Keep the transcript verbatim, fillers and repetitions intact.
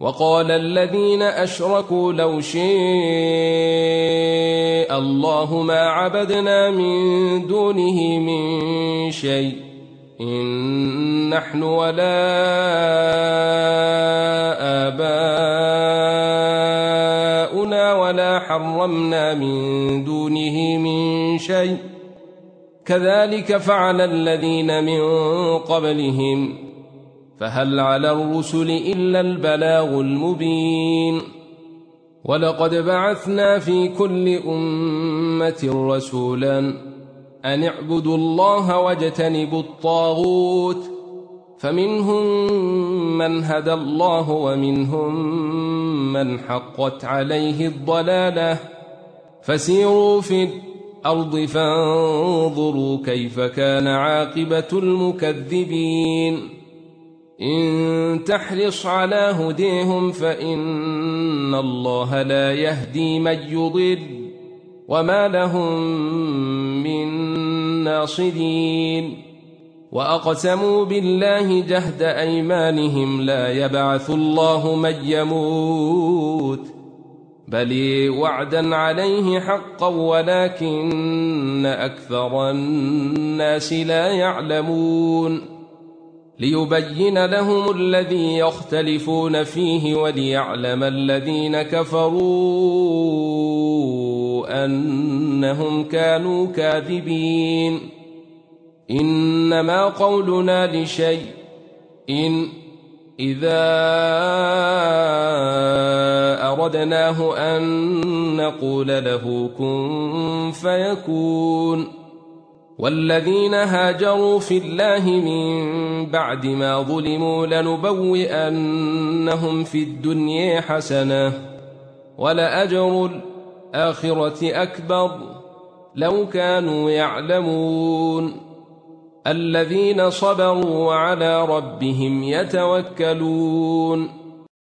وقال الذين أشركوا لو شاء الله ما عبدنا من دونه من شيء إن نحن ولا آباؤنا ولا حرمنا من دونه من شيء كذلك فعل الذين من قبلهم فهل على الرسل إلا البلاغ المبين ولقد بعثنا في كل أمة رسولا أن اعبدوا الله واجتنبوا الطاغوت فمنهم من هدى الله ومنهم من حقت عليه الضلالة فسيروا في الأرض فانظروا كيف كان عاقبة المكذبين إن تحرص على هديهم فإن الله لا يهدي من يضل وما لهم من ناصرين وأقسموا بالله جهد أيمانهم لا يبعث الله من يموت بل وعدا عليه حقا ولكن أكثر الناس لا يعلمون ليبين لهم الذي يختلفون فيه وليعلم الذين كفروا أنهم كانوا كاذبين إنما قولنا لشيء إن إذا أردناه أن نقول له كن فيكون والذين هاجروا في الله من بعد ما ظلموا لنبوئنهم في الدنيا حسنة ولأجر الآخرة أكبر لو كانوا يعلمون الذين صبروا وعلى ربهم يتوكلون